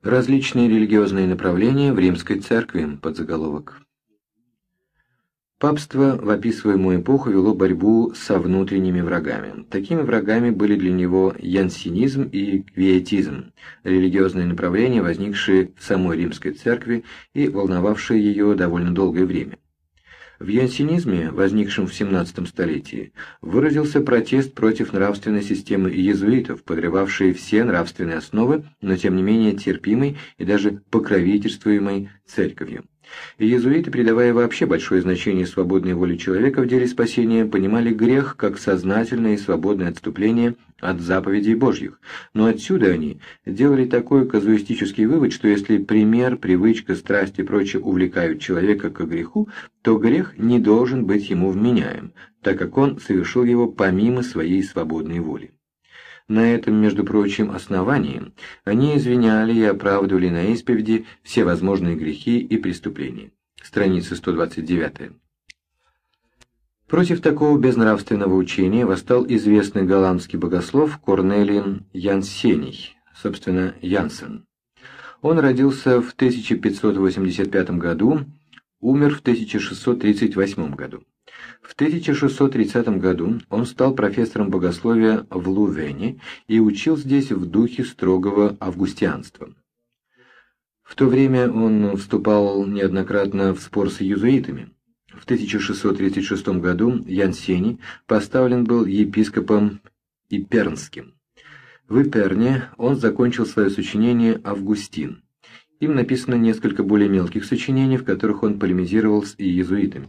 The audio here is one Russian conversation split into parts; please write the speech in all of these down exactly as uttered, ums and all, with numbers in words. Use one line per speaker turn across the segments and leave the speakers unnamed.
Различные религиозные направления в римской церкви. Подзаголовок. Папство в описываемую эпоху вело борьбу со внутренними врагами. Такими врагами были для него янсенизм и квиетизм, религиозные направления, возникшие в самой римской церкви и волновавшие ее довольно долгое время. В янсенизме, возникшем в семнадцатом столетии, выразился протест против нравственной системы иезуитов, подрывавшей все нравственные основы, но тем не менее терпимой и даже покровительствуемой церковью. Иезуиты, придавая вообще большое значение свободной воле человека в деле спасения, понимали грех как сознательное и свободное отступление от заповедей Божьих, но отсюда они делали такой казуистический вывод, что если пример, привычка, страсть и прочее увлекают человека к греху, то грех не должен быть ему вменяем, так как он совершил его помимо своей свободной воли. На этом, между прочим, основании они извиняли и оправдывали на исповеди все возможные грехи и преступления. Страница сто двадцать девять. Против такого безнравственного учения восстал известный голландский богослов Корнелий Янсений, собственно, Янсен. Он родился в тысяча пятьсот восемьдесят пятом году, умер в тысяча шестьсот тридцать восьмом году. В тысяча шестьсот тридцатом году он стал профессором богословия в Лувене и учил здесь в духе строгого августианства. В то время он вступал неоднократно в спор с иезуитами. В тысяча шестьсот тридцать шестом году Янсений поставлен был епископом Ипернским. В Иперне он закончил свое сочинение «Августин». Им написано несколько более мелких сочинений, в которых он полемизировал с иезуитами.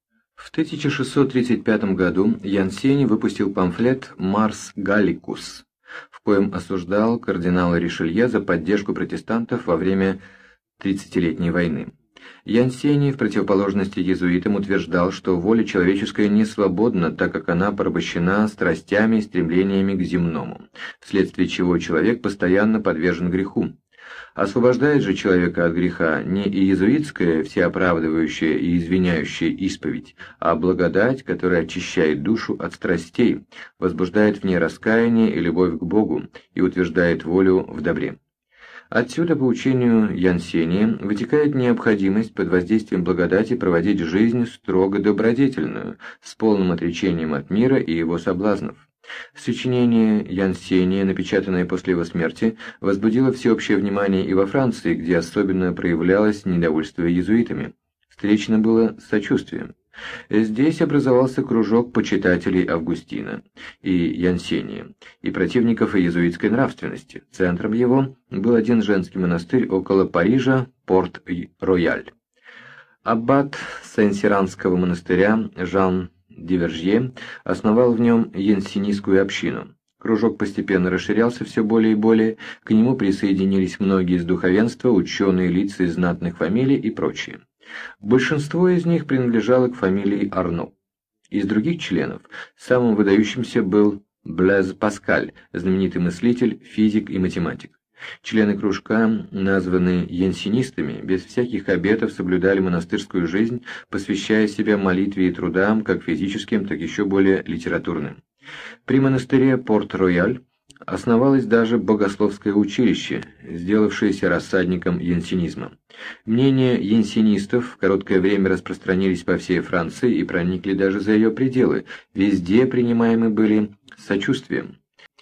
В тысяча шестьсот тридцать пятом году Янсений выпустил памфлет «Марс Галликус», в коем осуждал кардинала Ришелье за поддержку протестантов во время тридцатилетней войны. Янсений, в противоположность иезуитам, утверждал, что воля человеческая не свободна, так как она порабощена страстями и стремлениями к земному, вследствие чего человек постоянно подвержен греху. Освобождает же человека от греха не иезуитская, всеоправдывающая и извиняющая исповедь, а благодать, которая очищает душу от страстей, возбуждает в ней раскаяние и любовь к Богу и утверждает волю в добре. Отсюда, по учению Янсения, вытекает необходимость под воздействием благодати проводить жизнь строго добродетельную, с полным отречением от мира и его соблазнов. Сочинение Янсения, напечатанное после его смерти, возбудило всеобщее внимание и во Франции, где особенно проявлялось недовольство иезуитами. Встречено было с сочувствием. Здесь образовался кружок почитателей Августина и Янсения и противников иезуитской нравственности. Центром его был один женский монастырь около Парижа, Порт-Рояль. Аббат Сен-Сиранского монастыря Жан Дивержье основал в нем янсенистскую общину. Кружок постепенно расширялся все более и более, к нему присоединились многие из духовенства, ученые лица из знатных фамилий и прочие. Большинство из них принадлежало к фамилии Арно. Из других членов самым выдающимся был Блез Паскаль, знаменитый мыслитель, физик и математик. Члены кружка, названные янсенистами, без всяких обетов соблюдали монастырскую жизнь, посвящая себя молитве и трудам, как физическим, так еще более литературным. При монастыре Порт-Рояль основалось даже богословское училище, сделавшееся рассадником янсенизма. Мнения янсенистов в короткое время распространились по всей Франции и проникли даже за ее пределы, везде принимаемы были с сочувствием.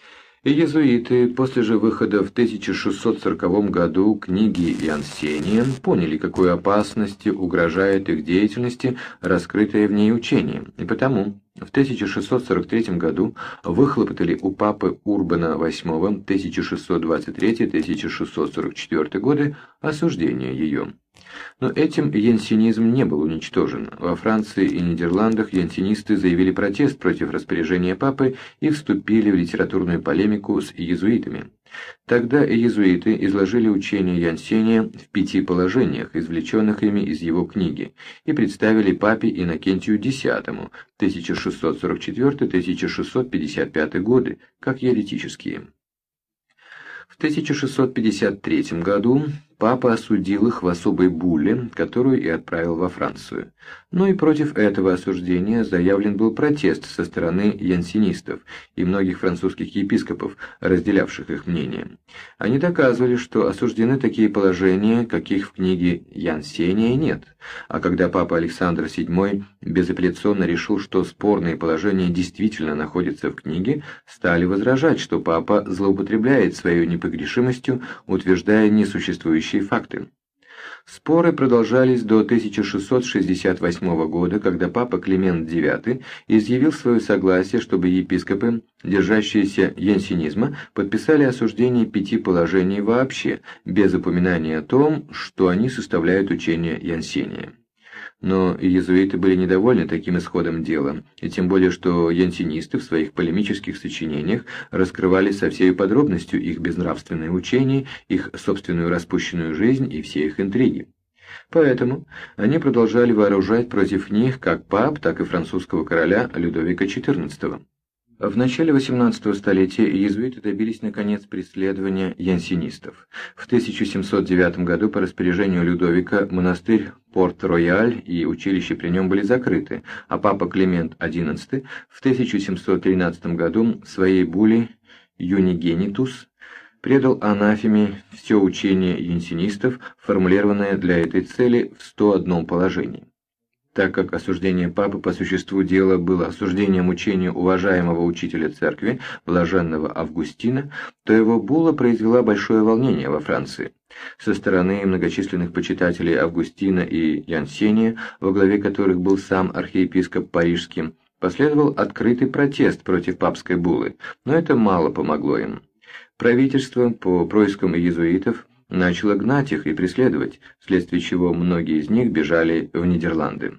И иезуиты после же выхода в тысяча шестьсот сороковом году книги Янсения поняли, какой опасности угрожает их деятельности, раскрытое в ней учение, и потому в тысяча шестьсот сорок третьем году выхлопотали у папы Урбана восьмого тысяча шестьсот двадцать третий — тысяча шестьсот сорок четвёртый годы осуждение ее. Но этим янсенизм не был уничтожен. Во Франции и Нидерландах янсенисты заявили протест против распоряжения папы и вступили в литературную полемику с иезуитами. Тогда иезуиты изложили учение Янсения в пяти положениях, извлеченных ими из его книги, и представили папе Иннокентию X тысяча шестьсот сорок четвёртый — тысяча шестьсот пятьдесят пятый годы, как еретические. В тысяча шестьсот пятьдесят третьем году папа осудил их в особой булле, которую и отправил во Францию. Но и против этого осуждения заявлен был протест со стороны янсенистов и многих французских епископов, разделявших их мнение. Они доказывали, что осуждены такие положения, каких в книге Янсения нет, а когда папа Александр седьмой безапелляционно решил, что спорные положения действительно находятся в книге, стали возражать, что папа злоупотребляет своей непогрешимостью, утверждая несуществующие факты. Споры продолжались до тысяча шестьсот шестьдесят восьмого года, когда папа Климент девятый изъявил свое согласие, чтобы епископы, держащиеся янсенизма, подписали осуждение пяти положений вообще, без упоминания о том, что они составляют учение Янсения. Но иезуиты были недовольны таким исходом дела, и тем более, что янсенисты в своих полемических сочинениях раскрывали со всей подробностью их безнравственное учение, их собственную распущенную жизнь и все их интриги. Поэтому они продолжали вооружать против них как пап, так и французского короля Людовика четырнадцатого. В начале восемнадцатого столетия иезуиты добились наконец преследования янсенистов. В тысяча семьсот девятом году по распоряжению Людовика монастырь Порт-Рояль и училище при нем были закрыты, а папа Климент одиннадцатый в тысяча семьсот тринадцатом году в своей булле «Юнигенитус» предал анафеме все учение янсенистов, формулированное для этой цели в сто одном положении. Так как осуждение папы по существу дела было осуждением учения уважаемого учителя церкви, блаженного Августина, то его булла произвела большое волнение во Франции. Со стороны многочисленных почитателей Августина и Янсения, во главе которых был сам архиепископ Парижский, последовал открытый протест против папской буллы, но это мало помогло им. Правительство по проискам иезуитов начало гнать их и преследовать, вследствие чего многие из них бежали в Нидерланды.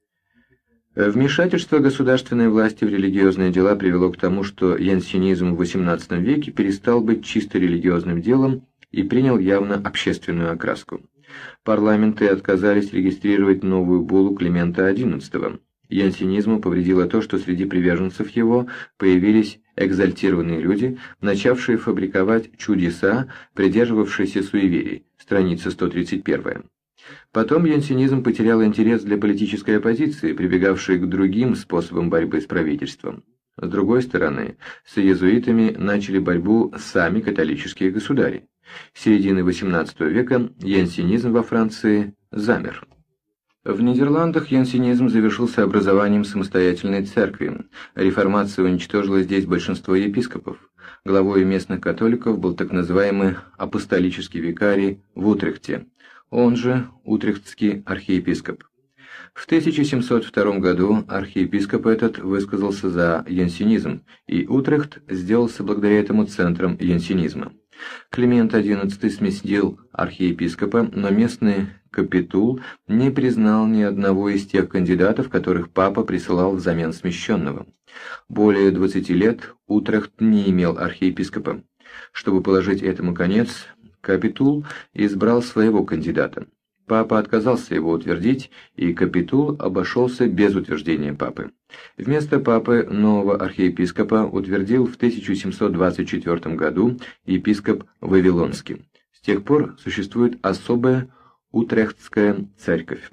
Вмешательство государственной власти в религиозные дела привело к тому, что янсенизм в восемнадцатом веке перестал быть чисто религиозным делом и принял явно общественную окраску. Парламенты отказались регистрировать новую буллу Климента одиннадцатого. Янсенизму повредило то, что среди приверженцев его появились экзальтированные люди, начавшие фабриковать чудеса, придерживавшиеся суеверий, страница сто тридцать первая. Потом янсенизм потерял интерес для политической оппозиции, прибегавшей к другим способам борьбы с правительством. С другой стороны, с иезуитами начали борьбу сами католические государи. С середины восемнадцатого века янсенизм во Франции замер. В Нидерландах янсенизм завершился образованием самостоятельной церкви. Реформация уничтожила здесь большинство епископов. Главой местных католиков был так называемый апостолический викарий в Утрехте, он же утрехтский архиепископ. В тысяча семьсот втором году архиепископ этот высказался за янсенизм, и Утрехт сделался благодаря этому центром янсенизма. Климент одиннадцатый сместил архиепископа, но местный капитул не признал ни одного из тех кандидатов, которых папа присылал взамен смещенного. Более двадцати лет Утрехт не имел архиепископа. Чтобы положить этому конец, капитул избрал своего кандидата. Папа отказался его утвердить, и капитул обошелся без утверждения папы. Вместо папы нового архиепископа утвердил в тысяча семьсот двадцать четвёртом году епископ Вавилонский. С тех пор существует особая Утрехтская церковь.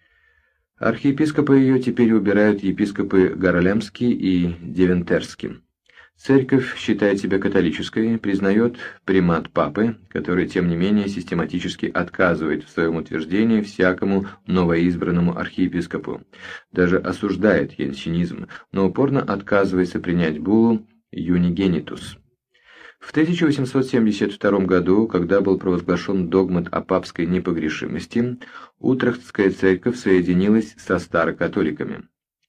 Архиепископа ее теперь убирают епископы Гарлемский и Девентерский. Церковь считает себя католической, признает примат папы, который, тем не менее, систематически отказывает в своем утверждении всякому новоизбранному архиепископу, даже осуждает янсенизм, но упорно отказывается принять буллу «Юнигенитус». В тысяча восемьсот семьдесят втором году, когда был провозглашен догмат о папской непогрешимости, Утрехтская церковь соединилась со старокатоликами.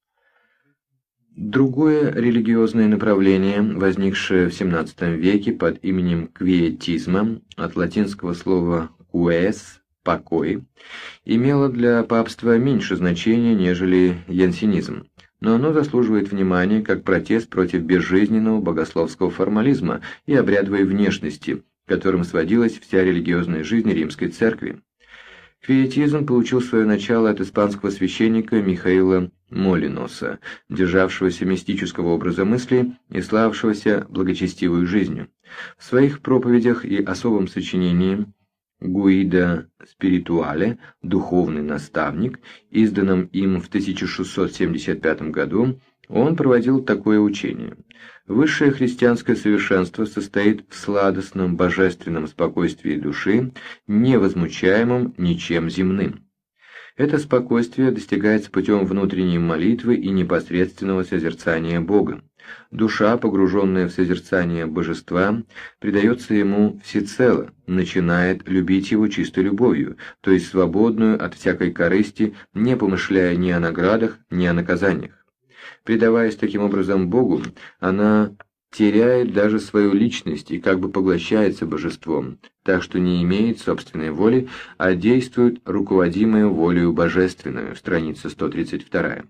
Другое религиозное направление, возникшее в семнадцатом веке под именем квиетизма, от латинского слова «quies» – «покой», имело для папства меньше значения, нежели янсенизм, но оно заслуживает внимания как протест против безжизненного богословского формализма и обрядовой внешности, к которым сводилась вся религиозная жизнь римской церкви. Квиетизм получил свое начало от испанского священника Михаила Молиноса, державшегося мистического образа мысли и славившегося благочестивой жизнью. В своих проповедях и особом сочинении Guida Spirituale, духовный наставник, изданном им в тысяча шестьсот семьдесят пятом году, он проводил такое учение. Высшее христианское совершенство состоит в сладостном божественном спокойствии души, не возмущаемом ничем земным. Это спокойствие достигается путем внутренней молитвы и непосредственного созерцания Бога. Душа, погруженная в созерцание божества, предается ему всецело, начинает любить его чистой любовью, то есть свободную от всякой корысти, не помышляя ни о наградах, ни о наказаниях. Предаваясь таким образом Богу, она теряет даже свою личность и как бы поглощается божеством, так что не имеет собственной воли, а действует руководимая волею божественную, страница сто тридцать два.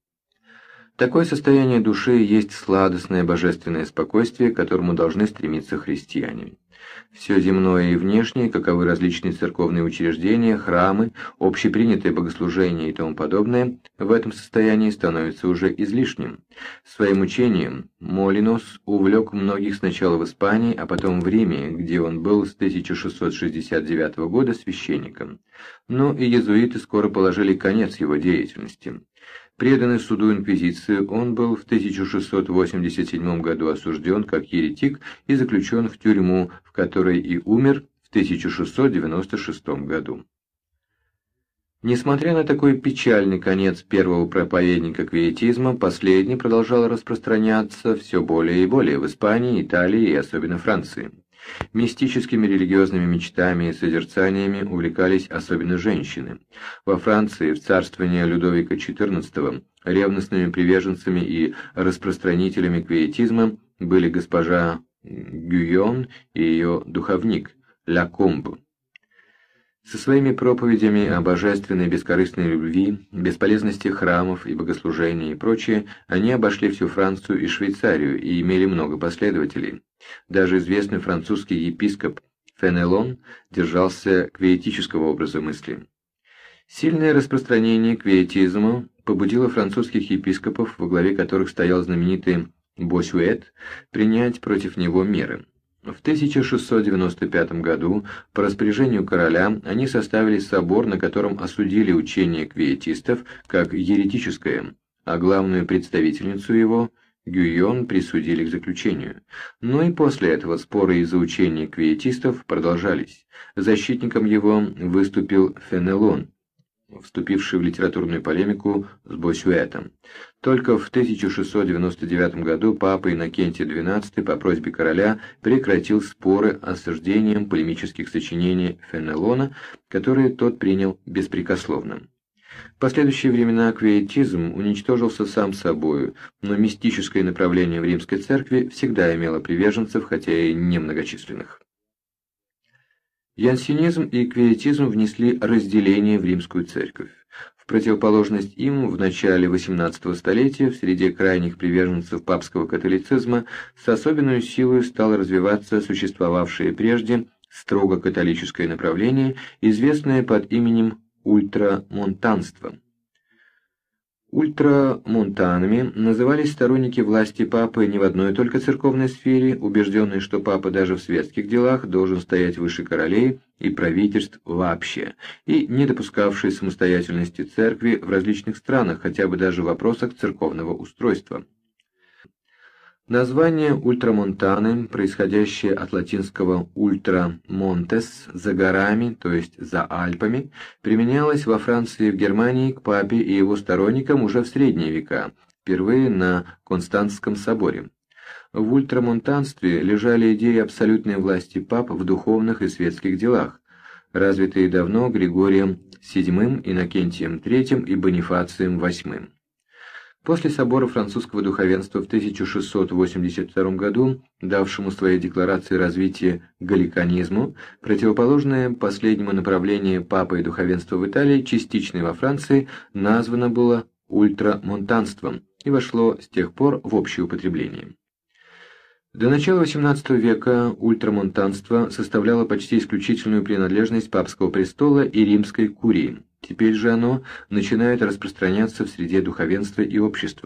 Такое состояние души есть сладостное божественное спокойствие, к которому должны стремиться христиане. Все земное и внешнее, каковы различные церковные учреждения, храмы, общепринятые богослужения и тому подобное, в этом состоянии становится уже излишним. Своим учением Молинос увлек многих сначала в Испании, а потом в Риме, где он был с тысяча шестьсот шестьдесят девятого года священником. Но и иезуиты скоро положили конец его деятельности. Преданный суду инквизиции, он был в тысяча шестьсот восемьдесят седьмом году осужден как еретик и заключен в тюрьму, в которой и умер в тысяча шестьсот девяносто шестом году. Несмотря на такой печальный конец первого проповедника квиетизма, последний продолжал распространяться все более и более в Испании, Италии и особенно Франции. Мистическими религиозными мечтами и созерцаниями увлекались особенно женщины. Во Франции в царствование Людовика четырнадцатого ревностными приверженцами и распространителями квиетизма были госпожа Гюйон и ее духовник Ля Комб. Со своими проповедями о божественной бескорыстной любви, бесполезности храмов и богослужений и прочее, они обошли всю Францию и Швейцарию и имели много последователей. Даже известный французский епископ Фенелон держался квиетического образа мысли. Сильное распространение квиетизма побудило французских епископов, во главе которых стоял знаменитый Босюэт, принять против него меры. В тысяча шестьсот девяносто пятом году по распоряжению короля они составили собор, на котором осудили учение квиетистов как еретическое, а главную представительницу его, Гюйон, присудили к заключению. Но и после этого споры из-за учения квиетистов продолжались. Защитником его выступил Фенелон, вступивший в литературную полемику с Босюэтом. Только в тысяча шестьсот девяносто девятом году папа Иннокентий двенадцатый по просьбе короля прекратил споры осуждением полемических сочинений Фенелона, которые тот принял беспрекословно. В последующие времена квиетизм уничтожился сам собою, но мистическое направление в римской церкви всегда имело приверженцев, хотя и немногочисленных. Янсенизм и квиетизм внесли разделение в римскую церковь. В противоположность им в начале восемнадцатого столетия в среде крайних приверженцев папского католицизма с особенной силой стало развиваться существовавшее прежде строго католическое направление, известное под именем ультрамонтанство. Ультрамонтанами назывались сторонники власти папы не в одной только церковной сфере, убежденные, что папа даже в светских делах должен стоять выше королей и правительств вообще, и не допускавшие самостоятельности церкви в различных странах, хотя бы даже в вопросах церковного устройства. Название ультрамонтаны, происходящее от латинского ультрамонтес, за горами, то есть за Альпами, применялось во Франции и в Германии к папе и его сторонникам уже в средние века, впервые на Константском соборе. В ультрамонтанстве лежали идеи абсолютной власти пап в духовных и светских делах, развитые давно Григорием седьмым, Иннокентием третьим и Бонифацием восьмым. После собора французского духовенства в тысяча шестьсот восемьдесят втором году, давшему своей декларации развитие галликанизму, противоположное последнему направлению папы и духовенства в Италии, частично во Франции, названо было ультрамонтанством и вошло с тех пор в общее употребление. До начала восемнадцатого века ультрамонтанство составляло почти исключительную принадлежность папского престола и римской курии. Теперь же оно начинает распространяться в среде духовенства и общества.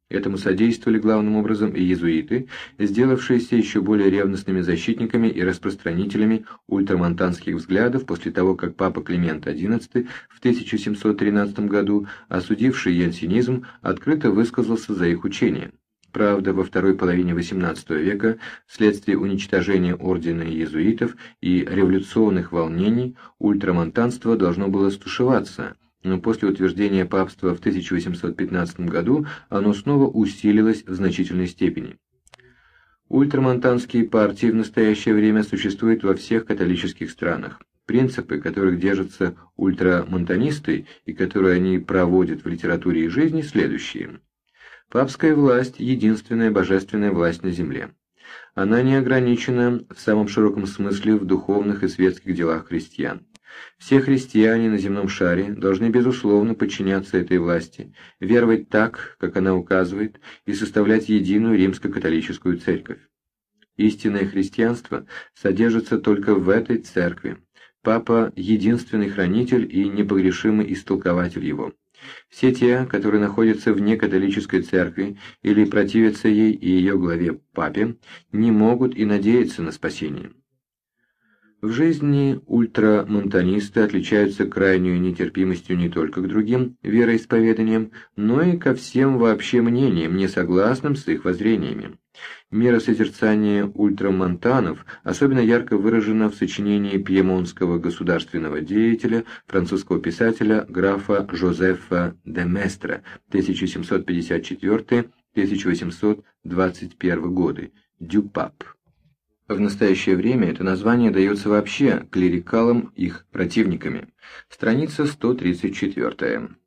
Этому содействовали главным образом и иезуиты, сделавшиеся еще более ревностными защитниками и распространителями ультрамонтанских взглядов после того, как папа Климент одиннадцатый в тысяча семьсот тринадцатом году, осудивший янсенизм, открыто высказался за их учение. Правда, во второй половине восемнадцатого века, вследствие уничтожения ордена иезуитов и революционных волнений, ультрамонтанство должно было стушеваться, но после утверждения папства в тысяча восемьсот пятнадцатом году оно снова усилилось в значительной степени. Ультрамонтанские партии в настоящее время существуют во всех католических странах. Принципы, которых держатся ультрамонтанисты и которые они проводят в литературе и жизни, следующие. Папская власть – единственная божественная власть на земле. Она не ограничена в самом широком смысле в духовных и светских делах христиан. Все христиане на земном шаре должны безусловно подчиняться этой власти, веровать так, как она указывает, и составлять единую римско-католическую церковь. Истинное христианство содержится только в этой церкви. Папа – единственный хранитель и непогрешимый истолкователь его. Все те, которые находятся вне католической церкви или противятся ей и ее главе папе, не могут и надеяться на спасение. В жизни ультрамонтанисты отличаются крайней нетерпимостью не только к другим вероисповеданиям, но и ко всем вообще мнениям, не согласным с их воззрениями. Миросозерцание ультрамонтанов особенно ярко выражено в сочинении пьемонтского государственного деятеля, французского писателя графа Жозефа де Местра тысяча семьсот пятьдесят четвёртый — тысяча восемьсот двадцать первый годы, «Дюпап». В настоящее время это название дается вообще клерикалам их противниками. Страница сто тридцать четвёртая.